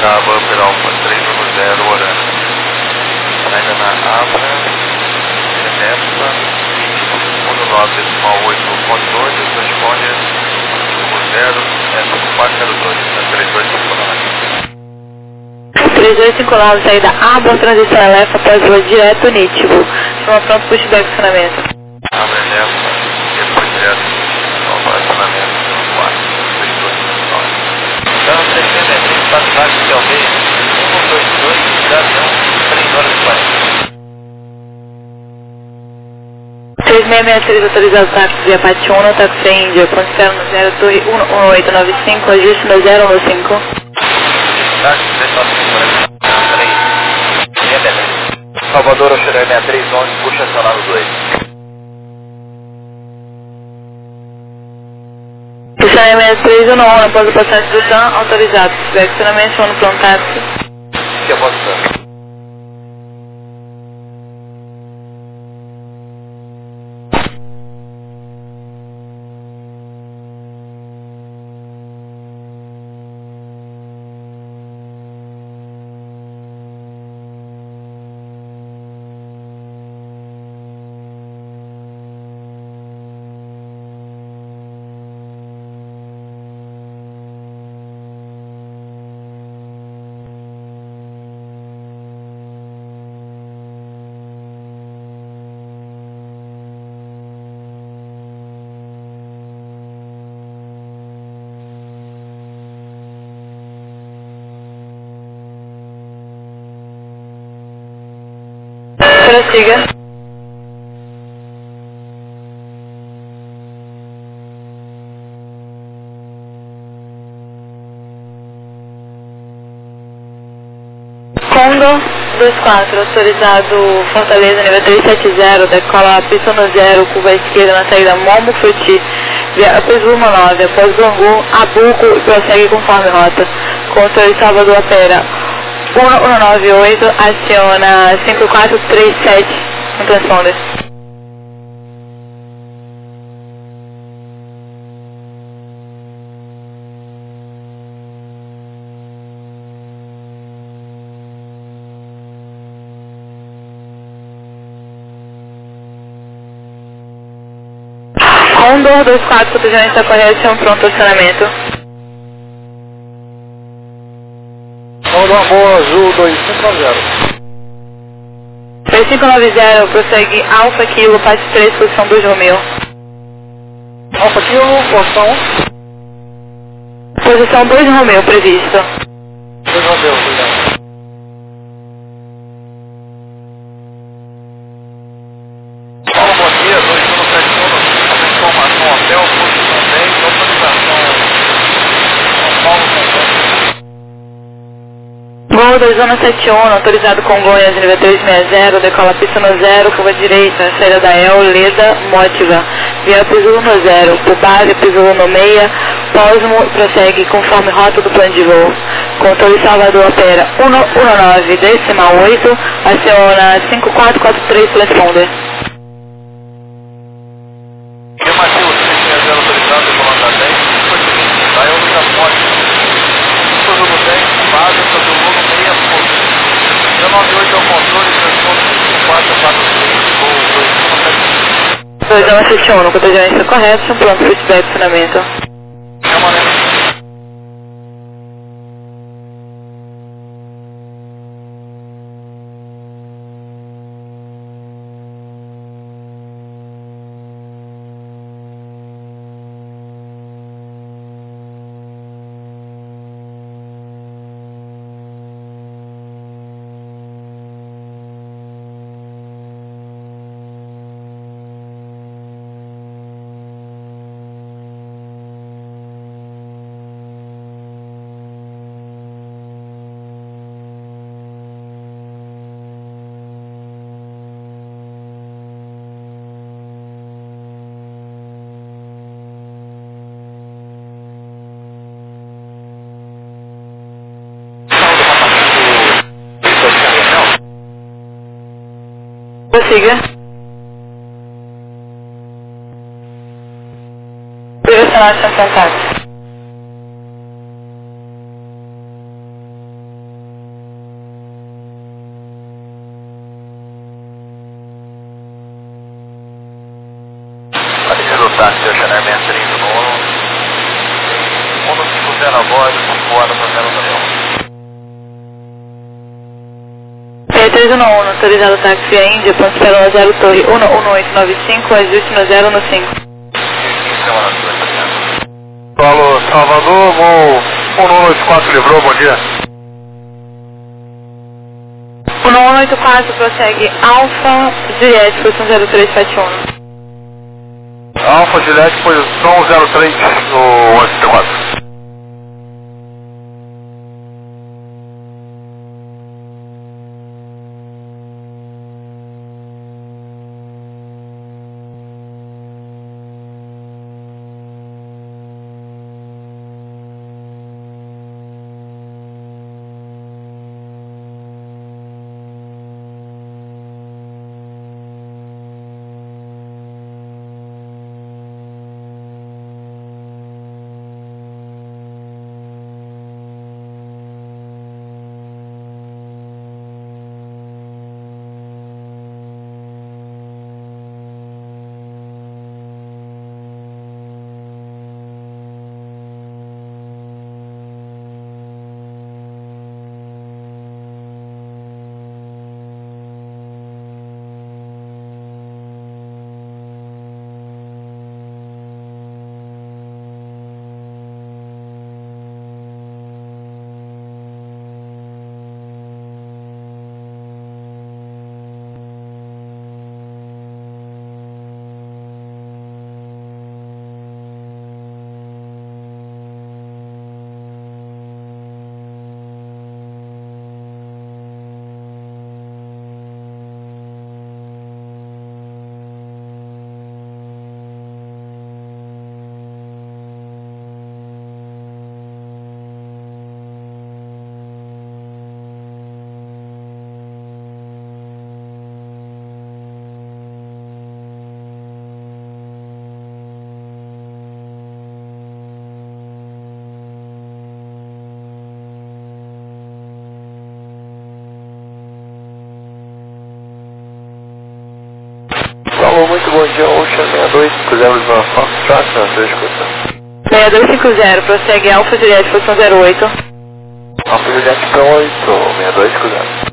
Cabo Upper Alpha 310 Orano. Ainda na Abra, Genesta, ritmo 19,8 responde 0, 5402, 3259, saída Abra, transição Elefa, após voa direto Nítibo. Chama pronto para o funcionamento. Abra Elefa, depois direto, para acionamento, 43259. Então, 663, passagem de aldeia, 122, avião, 3 horas e 40. 3663 autorizado táxi via Patiuna, táxi Índia, considera no 0, torre 11895, ajuste no 015. Táxi 3953, linha Belém. Salvador, Oxeré 6311, puxa acionado 2. Puxar 6311, após o passagem do TAM, autorizado. Se tiver acionamento, chama no pronto táxi. Que eu posso dar? Prossiga. Condor 24, autorizado Fortaleza, nível 370, decola pista no 0, curva esquerda na saída Momo Fruti, via Upes Luma 9, após Bangu, Abuco e prossegue conforme rota. Controle Salvador opera 1198, aciona 5437 no transponder. Condor 24, protegimento da correção, pronto acionamento. Condor Boa Azul 2590. 3590, prossegue Alfa Kilo, parte 3, posição 2 Romeu. Alfa Kilo, posição Posição 2 Romeu, previsto. 2 Romeu, obrigado. Paulo, bom dia, 2171, informação hotel, posição 10, autorização São Paulo, Congonhas. Gol 2171, autorizado Congonhas, nível 360, decola pista no 0, curva direita, saída da El, Leda, Mótiva, via Pisulo no 0, por base, Pisulo no meia, Pósimo, prossegue conforme rota do plano de voo. Controle Salvador opera 119, decimal 8, aciona 5443, transponder. Afirmativo, 360 autorizado, comanda 10, foi seguinte, vai ao da morte. Pisulo 10, base, Pisulo no meia, 198 é o controle, transponder 5443, voo 2171, protegimento correto, pronto para feedback de funcionamento. Prossiga. Direcionar seu contato. a bordo, 5 horas fazendo o Daniel. 6311, autorizado táxi a Índia, ponto espera 0 Torre 11895, ajuste no 0 no 5. Alô, Salvador, voo 1184 livrou, bom dia. 1184 prossegue Alfa Juliette, posição 0371. Alfa Juliette, posição 03 no 84. Alô, muito bom dia, Ocean 6250 na Foxtrot, na sua escuta. 6250, prossegue Alfa Juliette, posição 08. Alfa Juliette para 8, 6250.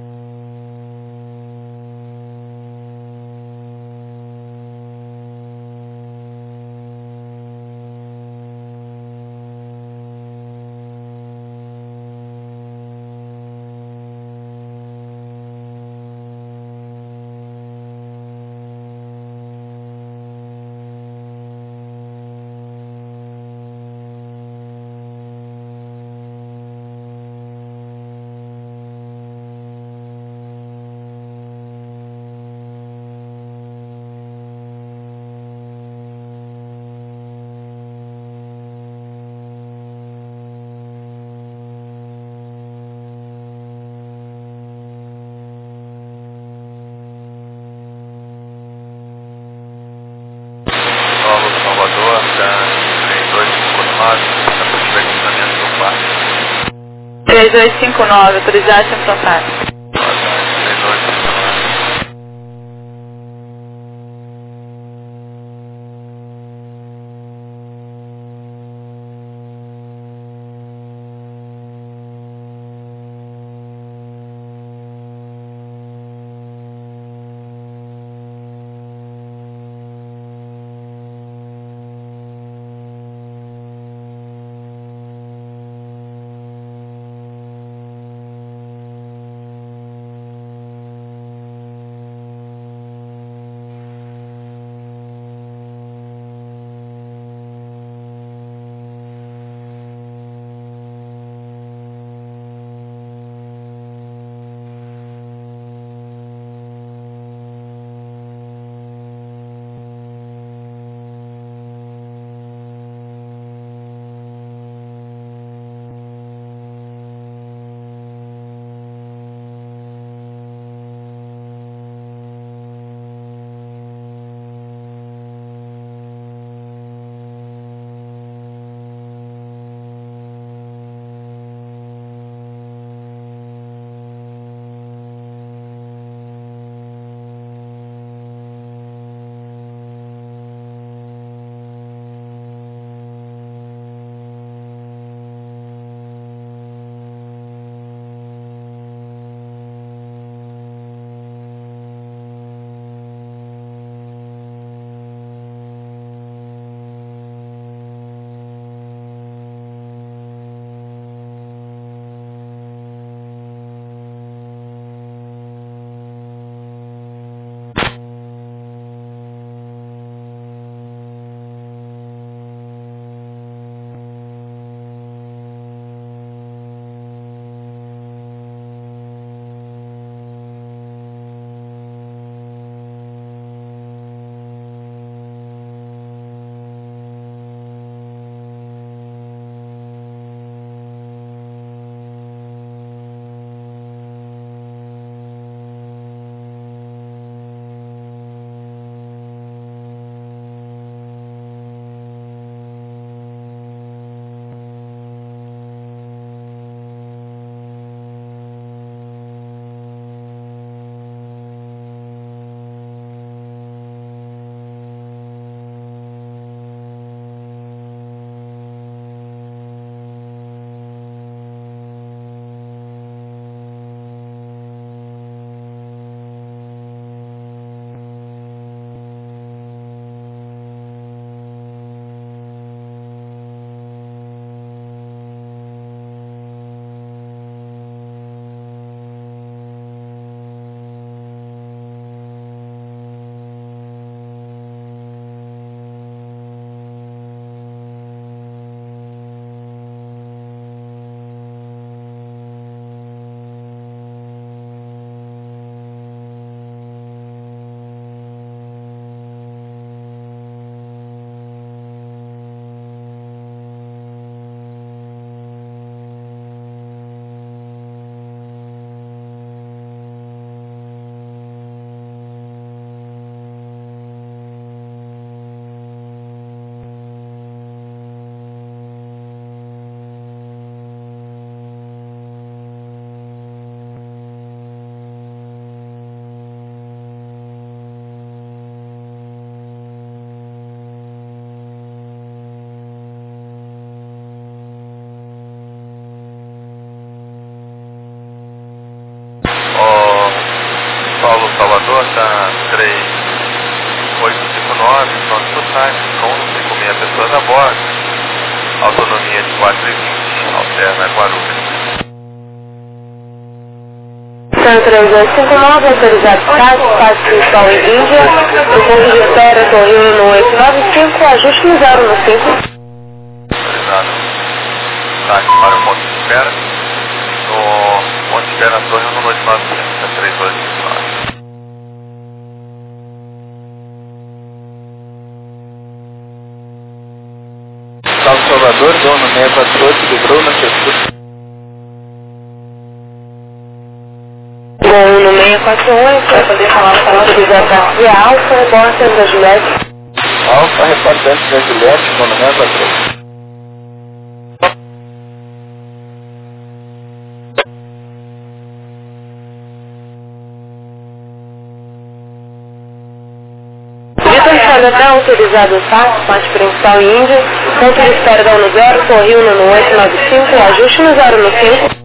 Salvador, 3259, está por direcionamento do parque. 3259, autorizado sem frontais. 3259. rota 3859, pronto full time, com 5.000 pessoas a bordo, autonomia de 4,20, alterna Guarulhos. São 3859, autorizado caso, Paz Principal em Índia, o ponto de espera, Torrinho no 895, ajuste no 0 no 5. Autorizado, táxi para o ponto de espera, no ponto de espera na Torre no 895, 3259. Salvador, dono 648 do Bruno, Texas. Bom, no 648, para poder falar o canal do Zé Alfa, repórter da Juliette. Alfa, reportante da Juliette, dono 648. Até autorizado o táxi, parte principal em Índia, ponto de espera da 10, Torrinho no 895, ajuste no 0 no 5.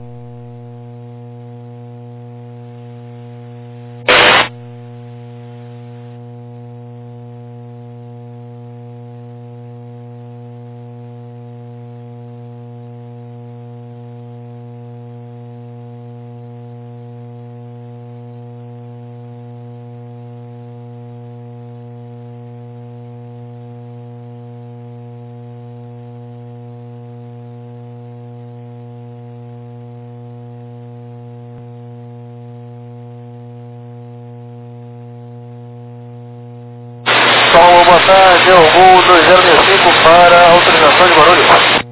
Sol, boa tarde, é o voo 2065 para autorização de Guarulhos.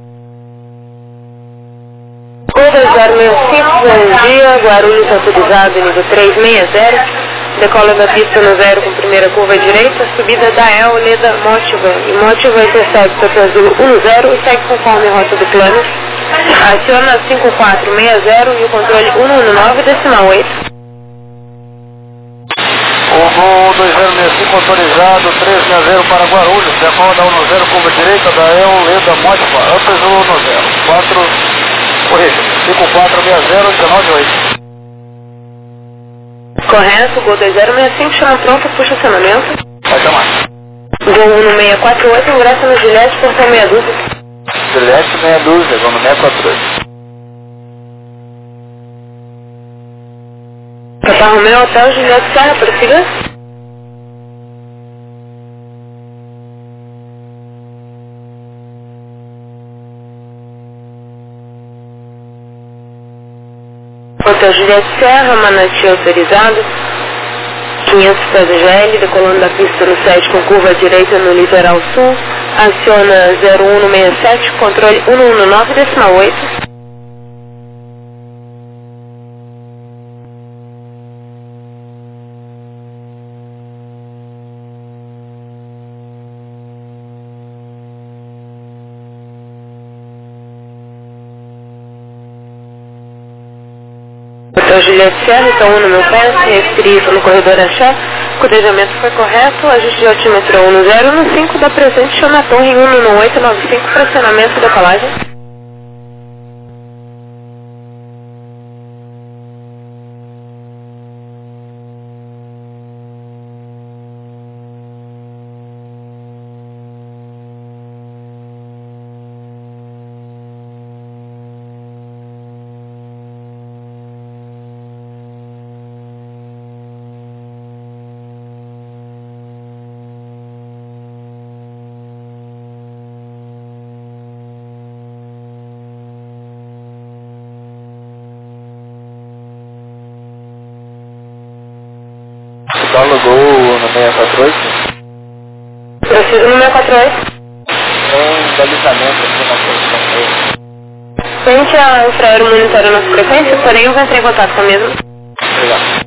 Gol 2065, bom dia, Guarulhos autorizado nível 360, decola da pista no 0 com primeira curva à direita, subida da El, Leda, Mótiva, e Mótiva intersegue Santo Azul 10 e segue conforme a rota do plano, aciona 5460 e o controle 119, decimal 8. O voo 2065 autorizado 360 para Guarulhos, decola da 10 curva direita da El, Leda, Mótiva, Upper Zulu 10, 4, corrija, 5460, 198. Correto, Gol 2065, chama pronto, puxa acionamento. Vai chamar. Gol 1648, ingressa no Juliette, portão meia dúzia. Juliette, meia dúzia, dono 648. Papa Romeo, Hotel Juliette Serra, prossiga. Hotel Juliette Serra, Manati autorizado, 500 pés GL, decolando da pista no 7 com curva à direita no litoral sul, aciona 0167, controle 119, decimal 8. Hotel Juliette Serra, então 1 no meu pé, restrito no corredor Axé, o codejamento foi correto, ajuste de altímetro 1 no 0 no 5, da presente chama a torre 1 no 895, fracionamento e decolagem. Alugou no 648. Preciso no 648. Tem balizamento aqui na posição dele. Tente a infraero monitora nossa frequência, porém eu vou entrar em contato com a mesma. Obrigado.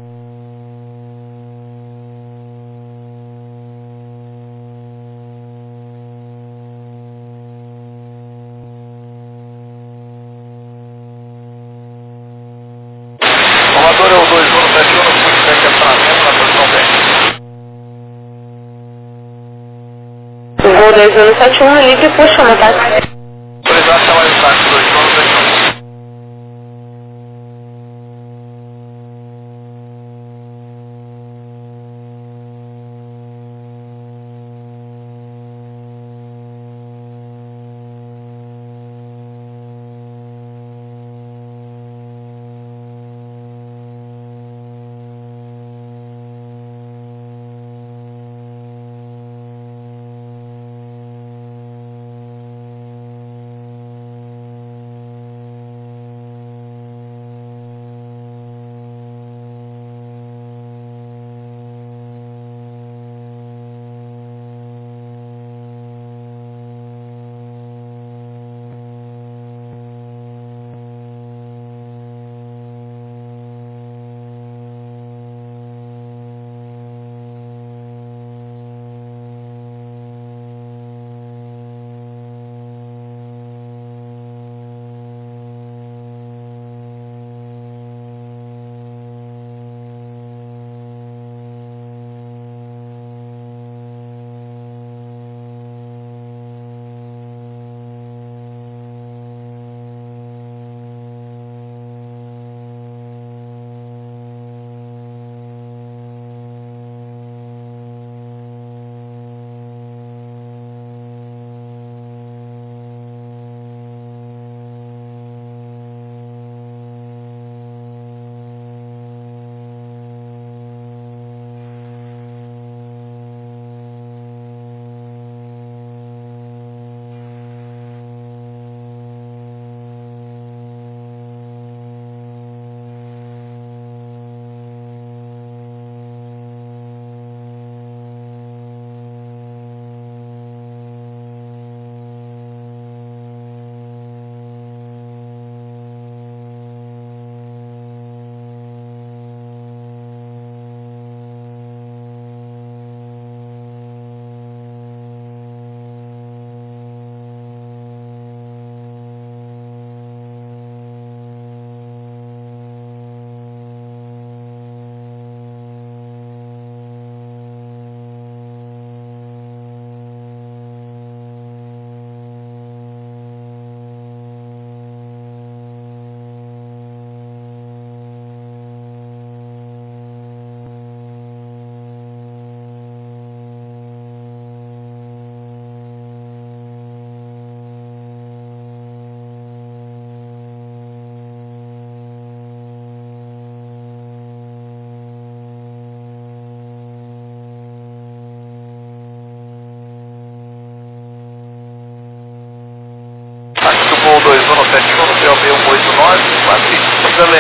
Formador é o 2171, no ponto de estacionamento na posição 10. O voo 2171 é livre, puxa uma táxi. Autorizado chamar o táxi 2171.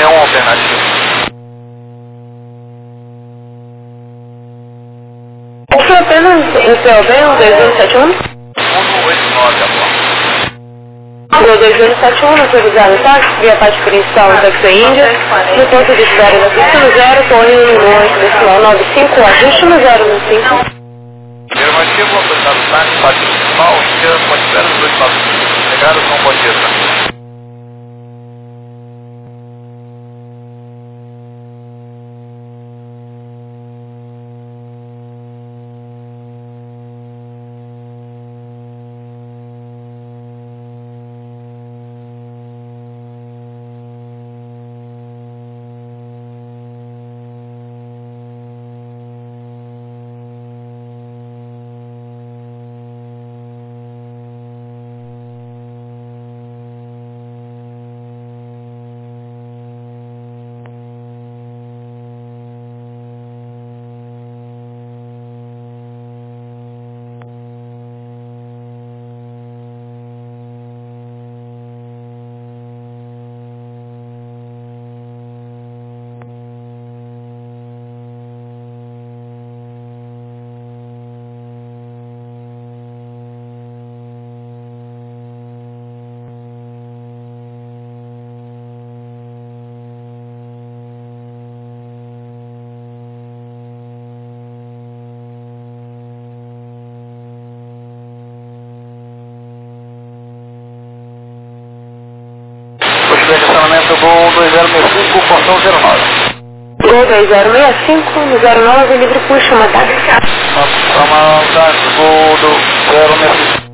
61 alternativo. Isso apenas POV 12071? 189 agora. 12071, autorizado táxi, via parte principal da Taxi Índia, no ponto de espera na pista no 0, com Rio Limões, decimal 95, ajuste no 015. Afirmativo, autorizado táxi, parte principal, Índia, pode espera nos 295. Chegaram, São Batista. Estacionamento Gol 2065, portão 09. Gol 2065, 09, livre puxa, mandado. Comandante Gol do 065.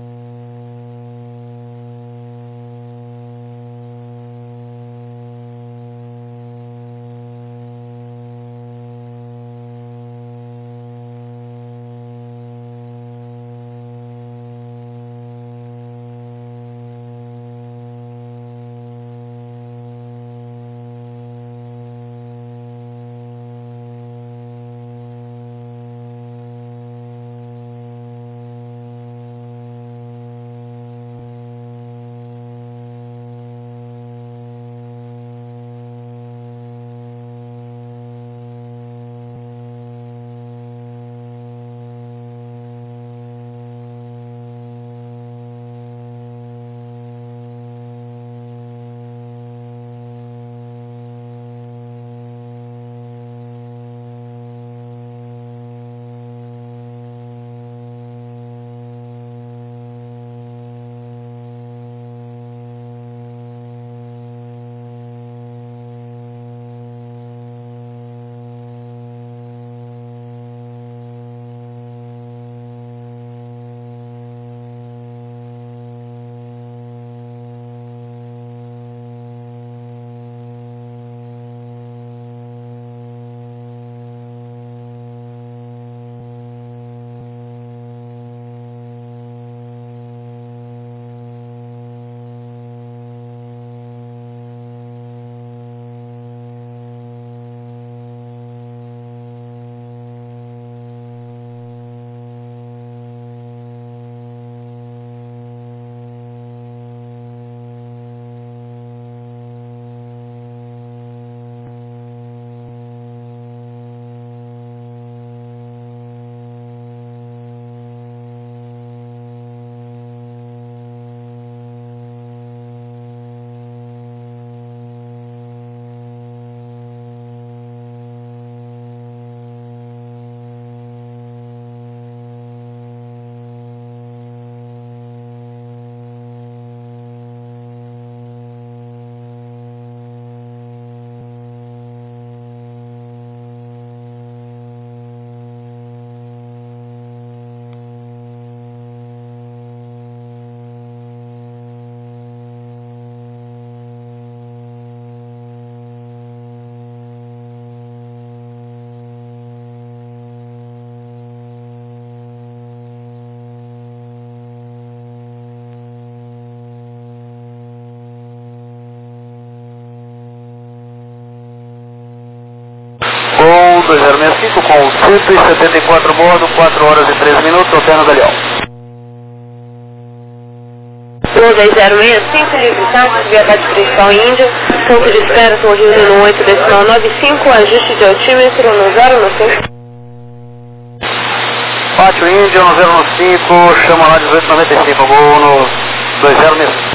Gol 2065 com 174 bordo, 4 horas e 13 minutos, Alterno Galeão. Gol 1065, livre táxi, viadade principal Índia, ponto de espera, São Rio no 8,95, ajuste de altímetro no 015. Pátio Índia no 015, chama lá 1895, gol no 20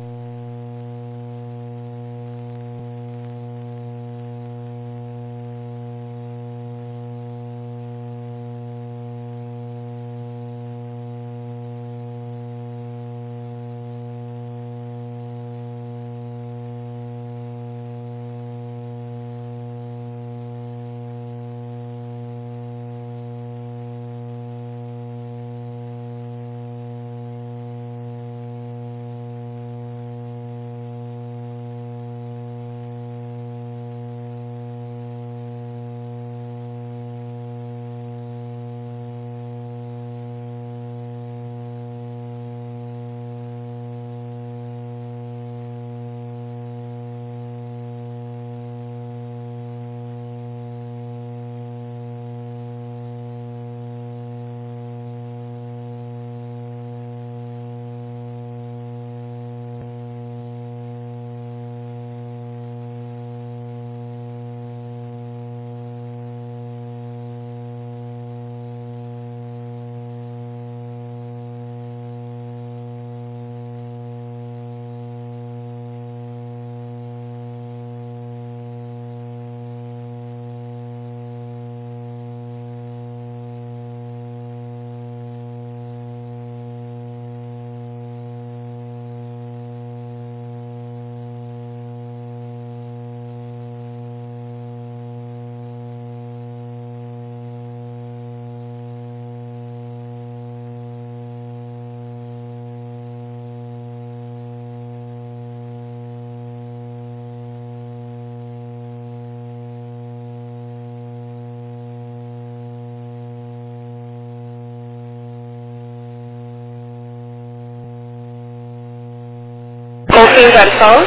Confim Garçom.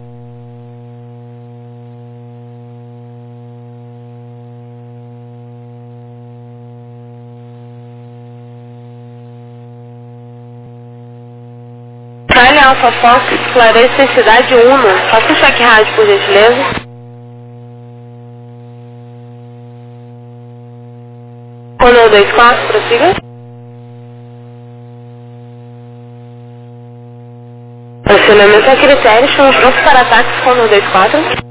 Charlie Alpha Fox, esclarece cidade 1. Faça o cheque rádio, por gentileza. Renault 24, prossiga. Acionamento a critério, estamos prontos para ataques com o 24.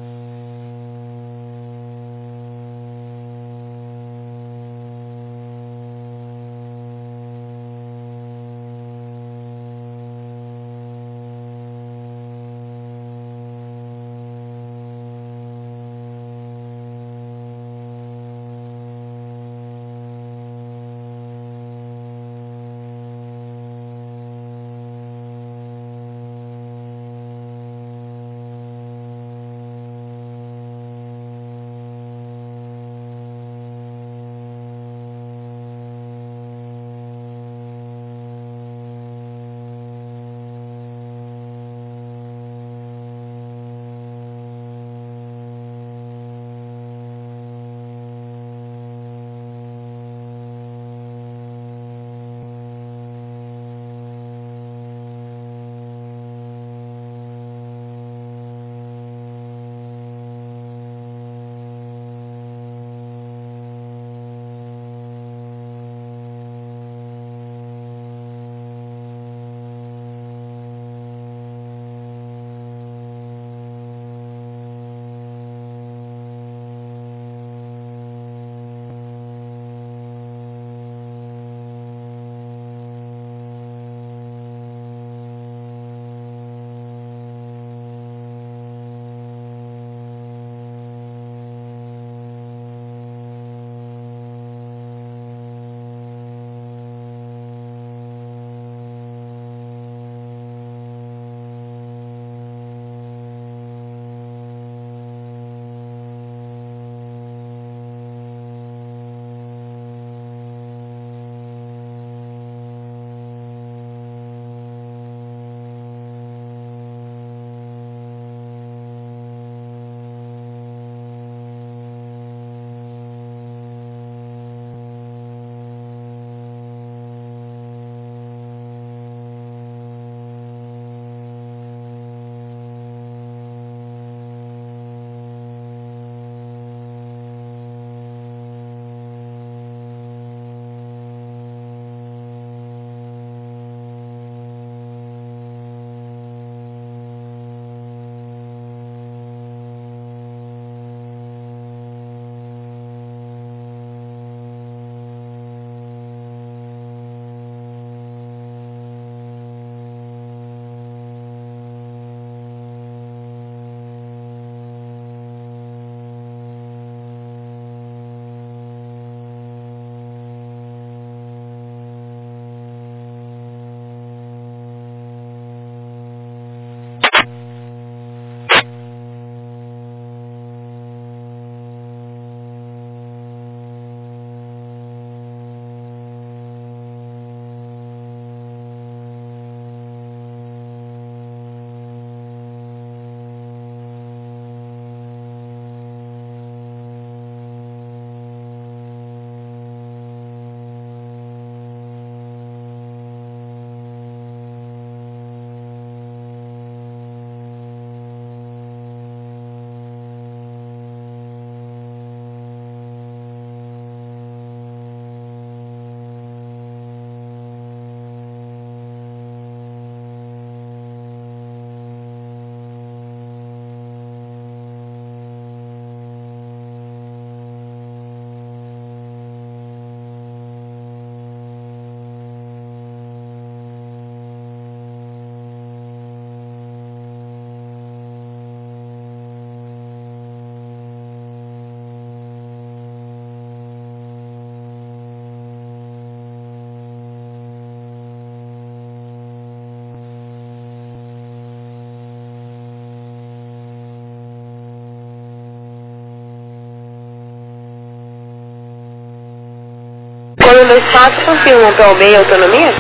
Quando 24 confirma o POB e autonomia?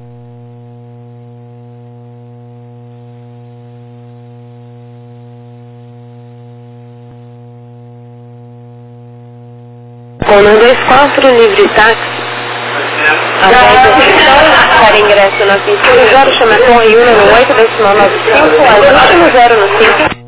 Quando 24 livre táxi. Atrás da estação, para ingresso na pista do 0, chama Torre 1 no 8, decimal 95, ajuste no 0 no 5.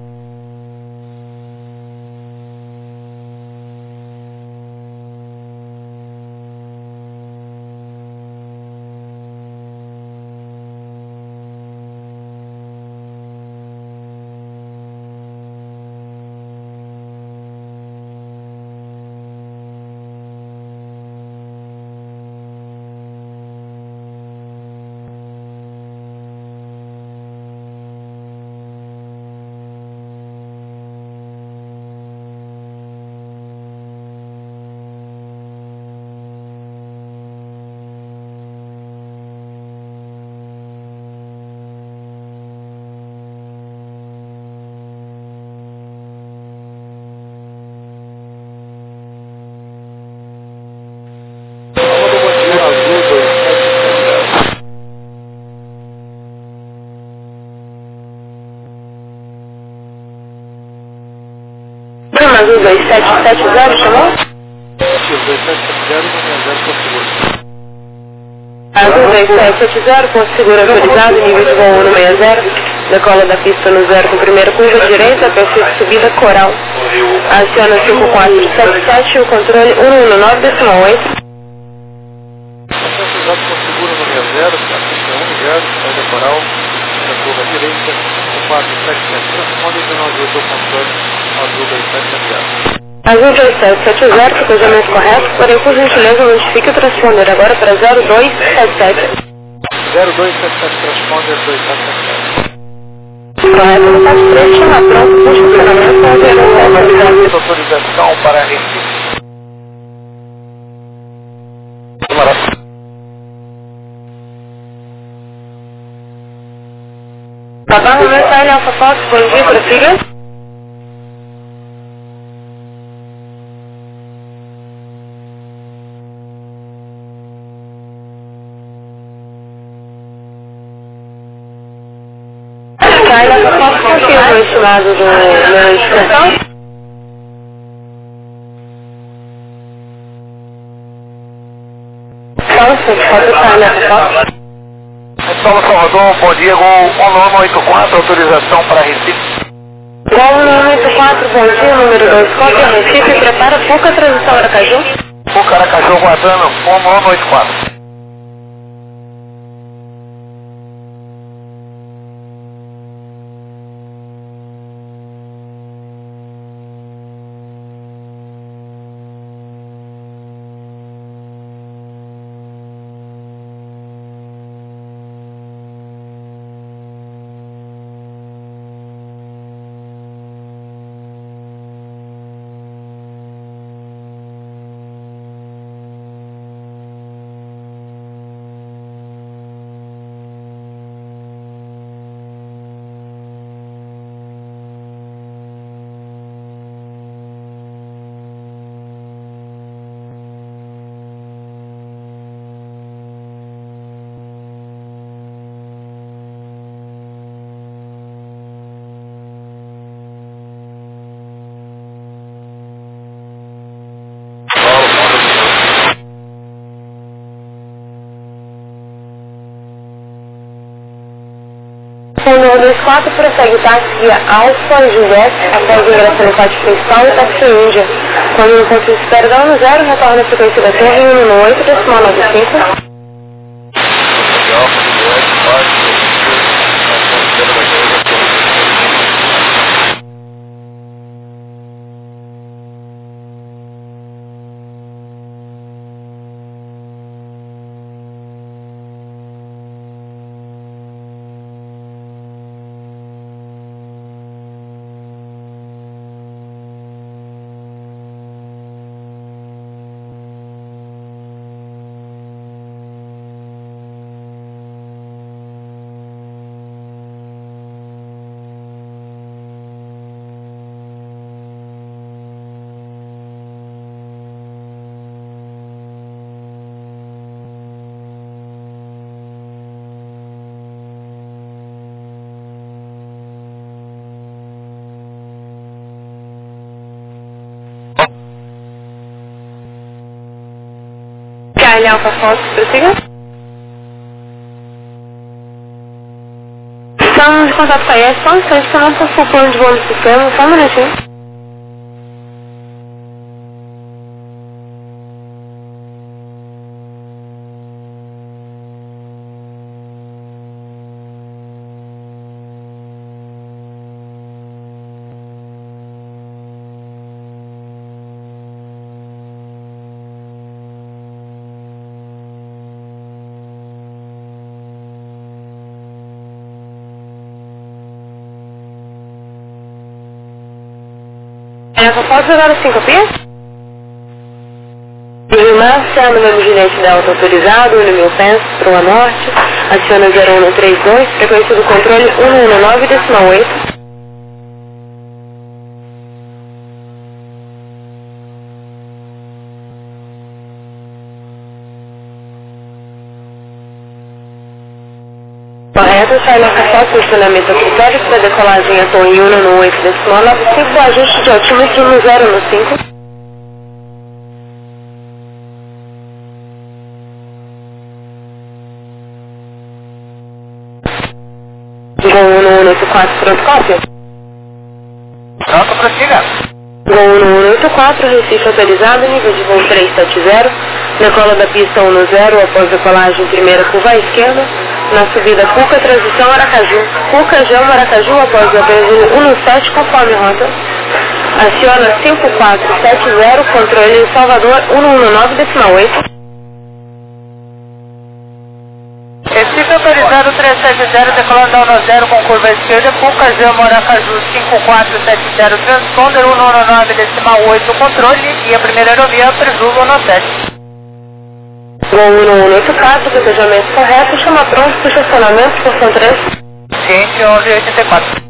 Azul 2770, chamou? X 2770 no 0 por seguro. Azul 2770, ponto seguro autorizado, nível de voo 160, decola da pista no 0 com primeira curva direita, perfil de subida coral. Aciona 5477 e o controle 119 decimal 8. Autorizado por seguro no 60, pista 10, saída coral, na curva direita, 5477, transponder 198 ao controle. Azul 2770. Azul 2770, cruzamento correto, porém por gentileza notifique o transponder agora para 0277. 0277, transponder 2777. Correto, no passo 3, chama pronto, puxa o funcionamento com 0277. Autorização para Recife. Babá, momento aí, Alfa Fox, bom dia, prossiga. Kyla, posso confirmar o estimado do meu inscrição? Paulo Salvador, bom dia, Gol 1984, autorização para Recife. Gol 1984, bom dia, número 2, cópia Recife, prepara pouca transição Aracaju. Pouca Aracaju, aguardando, 1984. O 24 prossegue o táxi via Alfa Juliette após o ingresso no pátio principal e táxi Índia. Quando no ponto de perdão no 0, retorna a frequência da torre no 8, decimal 95. Charlie Alfa Fox, prossiga. Estamos em contato com a IES, só um instante, que eu não posso o plano de voo do sistema, só um minutinho. Essa foto jogaram 5 pias? Márcia, número de Juliette Delta autorizado, 1.000 pés, para a norte, adiciona 0132, frequência do controle 119,8. Correto, Charlie Alfa Fox, posicionamento a critério para decolagem a torre 1 no 8 decimal 95, ajuste de altímetro no 0 no 5. Gol 1184, pronto, cópia? Pronto, prossiga. Gol 1184, Recife autorizado, nível de voo 370, decola da pista 10 após decolagem primeira curva à esquerda, na subida Cuca, transição Aracaju. Cuca, Jama, Aracaju, após o apresento 17, conforme rota. Aciona 5470, controle Salvador 119,8. Recife autorizado 370, decolando da 10 com curva à esquerda, Cuca, Jama, Aracaju 5470, transponder 119,8, controle e a primeira aerovia Prejulo 17. Gol 1184, desejamento correto, chama pronto para estacionamento, função 3. Ciente 1184.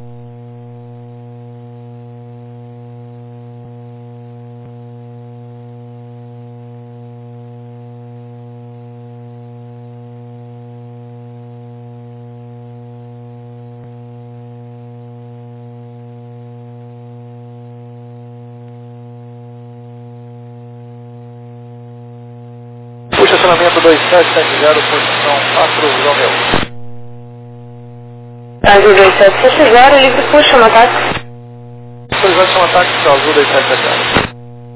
Estacionamento 2770, posição 4, Romeu. Azul 2770, livre puxa, chama táxi. Autorizado chama táxi para Azul 2770.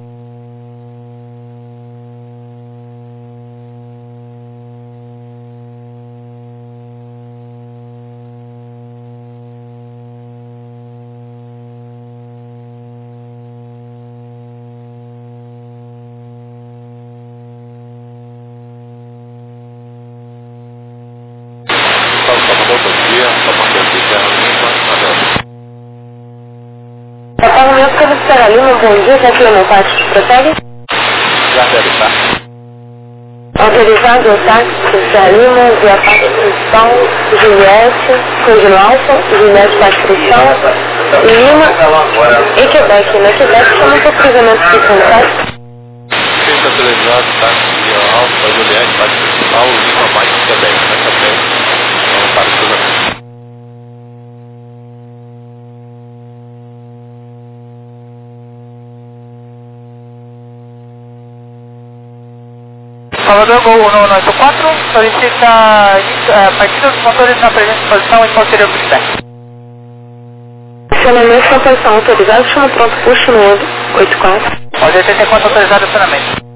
Apartamento Carlos Serra Lima, bom dia, tá aqui no táxi, prossegue? Já deve estar. Autorizado o táxi Serra Lima, via Patrição, Juliette, Código Alfa, Juliette Patrição, Lima e Quebec. No Quebec chama por cruzamento de contato. Fica autorizado táxi via Alfa, Juliette Patrição, Lima mais Quebec. Nessa frente, vamos para o cruzamento. Salvador Gol 1184, solicita partida dos motores na presente posição e posterior feedback. Acionamento com posição autorizada, chama pronto, puxa no 84. Pode 84 autorizado acionamento.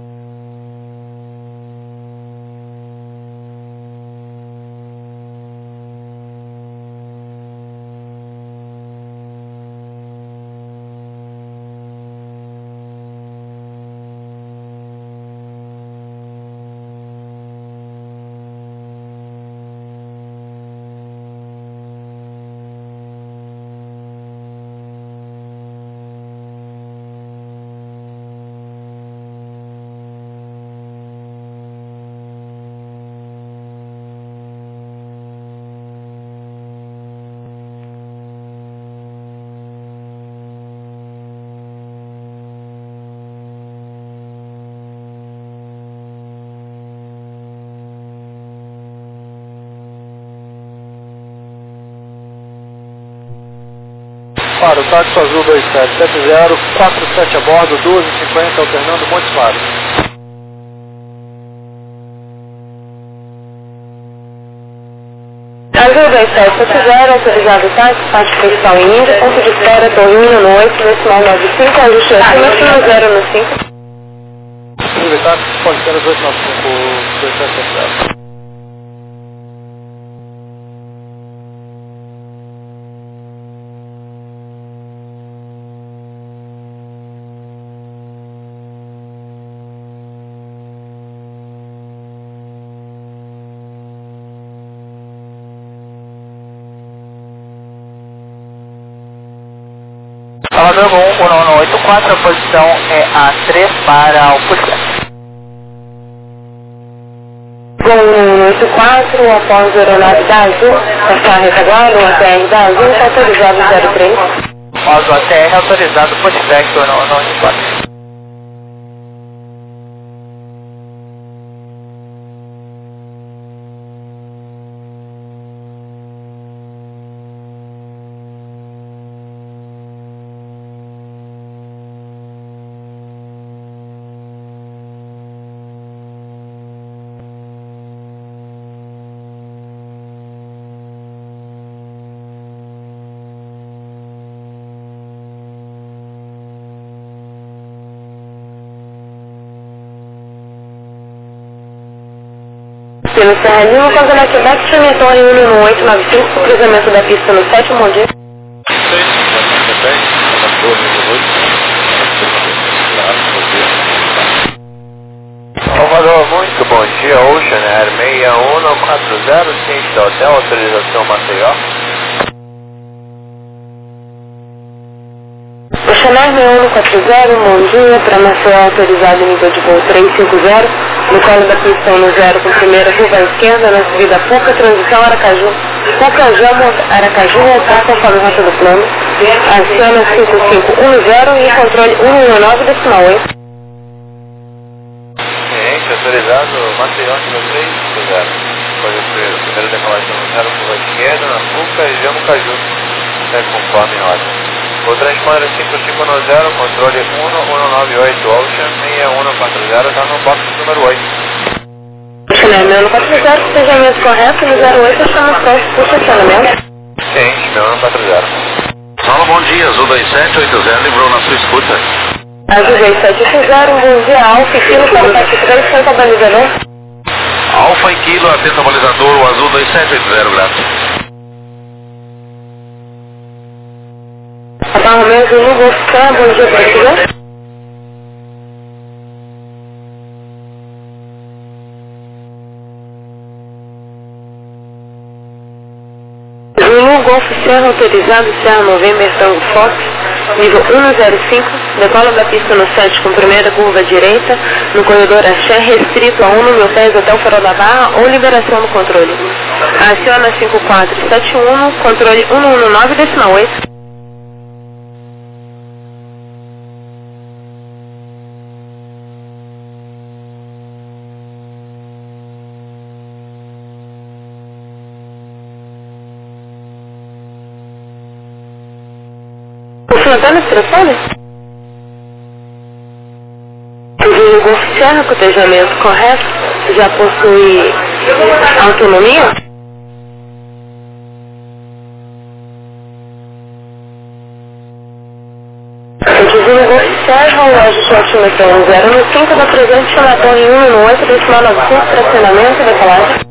Para o táxi azul 2770, 47 a bordo, 12h50, alternando Montes Claros. 2770, autorizado táxi, parte principal em Índia, ponto de espera, Torrinho, no 8, decimal 95, ajuste acima, no 0 no 5. Zulu táxi, pode ser 295, 2770. Salvador Gol 1184, a posição é A3 para o Policial. Gol 1184, após a aeronave da Azul, passar a retaguarda, o ATR da Azul, está autorizado 03. Após o ATR autorizado por Spectre 1184. Pelo Serra Lima, Contact Quebec, Chaminé Torre 11895, cruzamento da pista no 7º, bom dia. Salvador, muito bom dia, Ocean Air 6140, ciente do hotel, autorização Maceió. Ocean Air 6140, bom dia, para Maceió autorizado nível de voo 350, no colo da pista no 0 com primeira curva à esquerda, na subida Puca, transição Aracaju. Puca, Jamo, Aracaju, voltar conforme rota do plano. Aciona 5510 e controle 119 decimal 8. Ciente, autorizado Maceió, nível 350. Pode ser primeira declaração no 0 curva à esquerda, na Puca e Jamo Caju. Segue conforme ordem. O transponder 5510, controle 1198, Ocean 6140, está no box número 8. Ocean Air 6140, estejamento correto, no 08, estamos prontos para o estacionamento. Ciente, 6140. Fala, bom dia, Azul 2780, livrou na sua escuta. Azul 2780, bom dia, Alfa, Kilo, para o táxi 3, Santa Balizador. Alfa e Kilo, atenta ao balizador, o Azul 2780, graças. Papa Romeo Zulu, Golf Sam, bom dia, Portugal. Zulu, Golf Serra, autorizado, Serra November, Tango Fox, nível 105, decola da pista no 7 com primeira curva à direita, no corredor Axé, restrito a 1 mil pés até o farol da barra ou liberação do controle. Aciona 5471, controle 119 decimal 8. Antônio, telefone? O Golf Serra, cotejamento correto, já possui autonomia? O Golf Serra, o loja altimetro 015, da presente na torre 118, decimal 900, tracionamento e decolagem.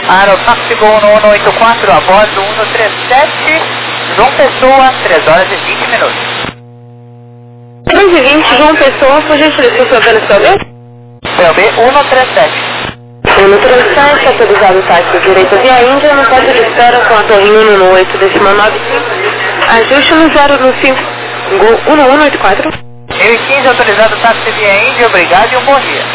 Aerotáxi Gol 1184, a bordo 137, João Pessoa, 3 horas e 20 minutos. 3h20, João Pessoa, por gentileza, por favor, saber? PLB 137. 137, autorizado o táxi direito via Índia, no porto de espera com a torrinha no 8,95. Ajuste no 0 no 5, Gol 1184. 1015, autorizado táxi via Índia, obrigado e um bom dia.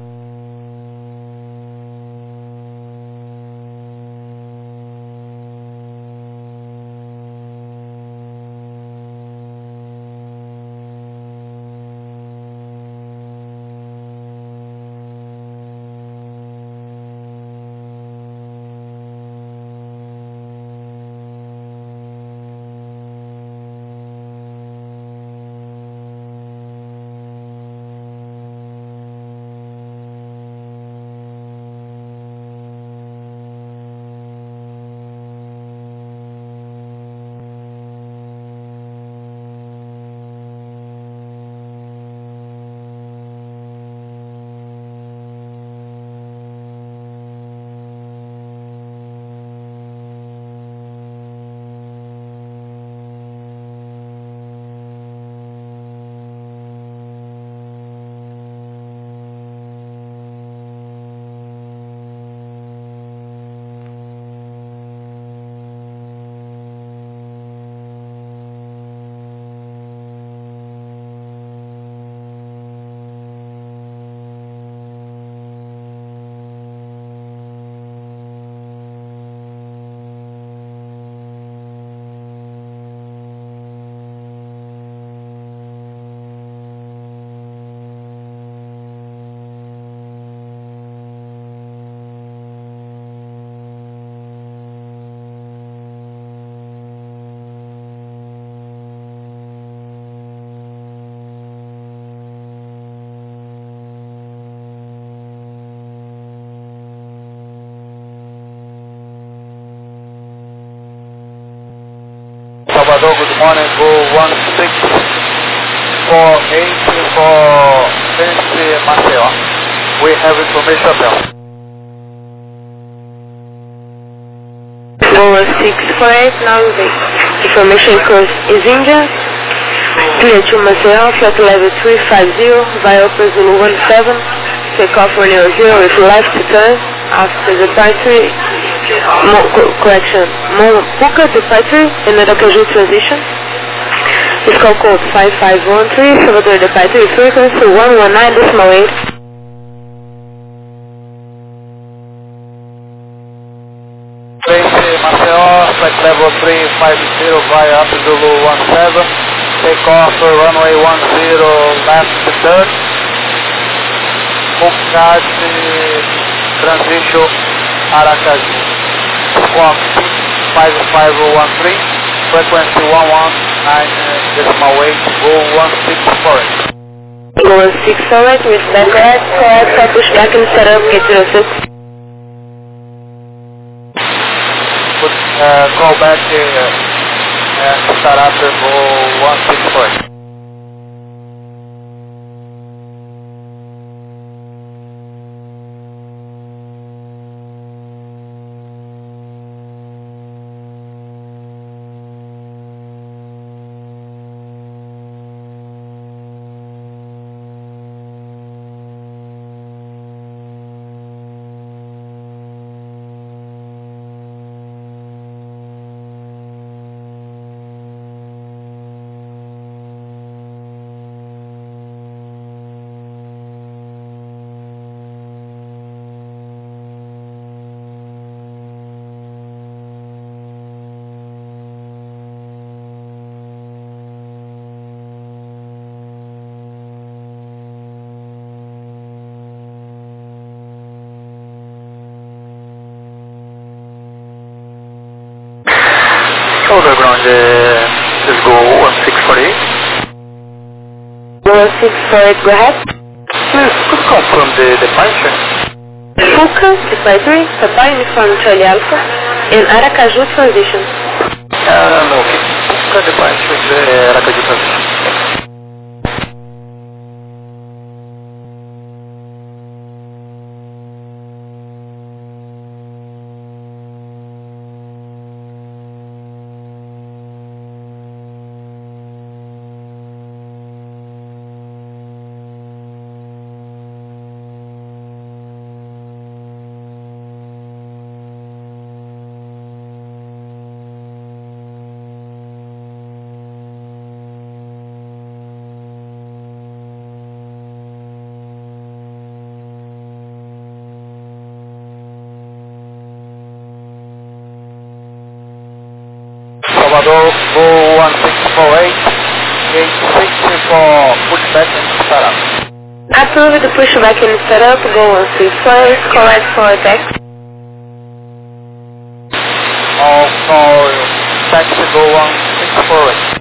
Salvador, good morning, go 1648 for Vence Maceió. We have information now. Go 1648, now the information course is India. Clear to Maceió, flight level 350, via Zulu 17, take off runway 0 with left turn after departure. Mocuca departure in Aracaju transition. Fiscal code 5513, Salvador departure frequency 119.8. Vence Maceió, flight level 350 via Zulu 17, take off runway 10 left turn. Mocuca transition Aracaju. Squawk 5513, frequency 119.8, go 1648. Go 1648 with backup, correct, pushback and setup, get 06. Call back and start after go 164. Shoulder ground, let's go 1648. 1648, go ahead. Please, could confirm the departure? Fuca departure, Papa Uniform Charlie Alpha, in Aracaju transition. No, okay. Fuca departure, Aracaju transition. Salvador, go 1648, gate 60 for pushback and startup. Approve the pushback and startup, go 164, correct for taxi. All for taxi, go 1648.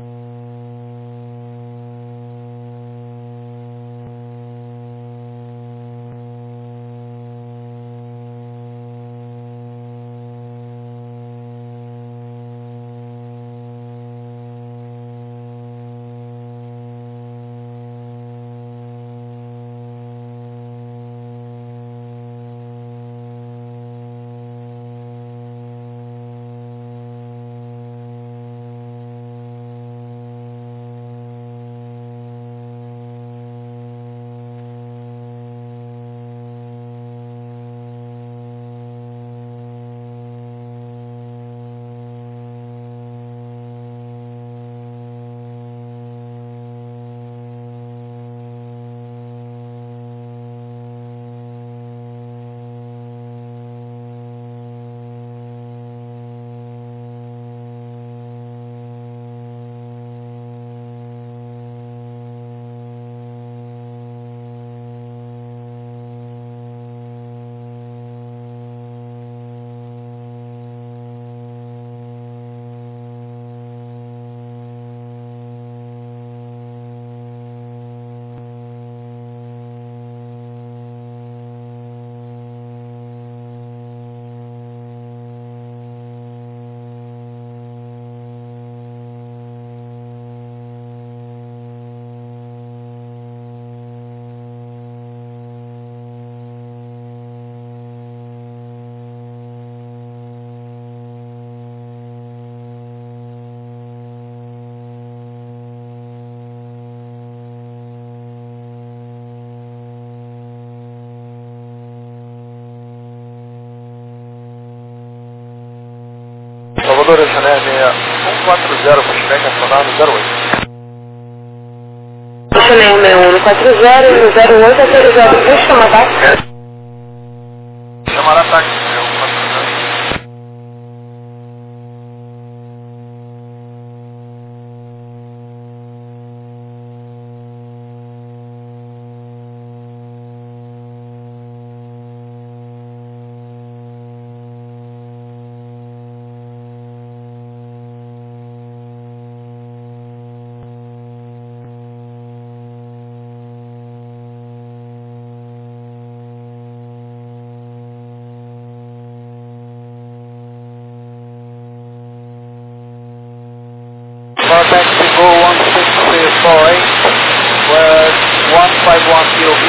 Salvador, Jané, 140, pushback acionado 08. Jané, 140, 08, autorizado, puxa uma taxa. Chamará táxi, 140. Taxi, go 1648, where 151 POV,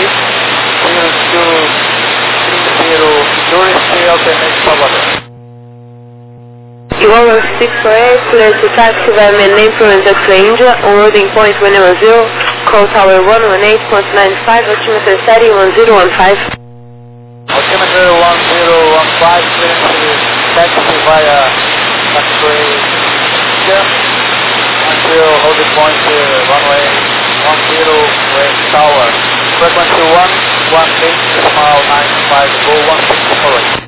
0230 Tourist, alternate Salvador. You are 648, clear to taxi by name from Inductor India, on loading point 110, call tower 118.95, altimeter steady 1015. Altimeter 1015, clearance taxi via taxiway until holding point runway 10 West Tower. Frequency 118.95, go 1648.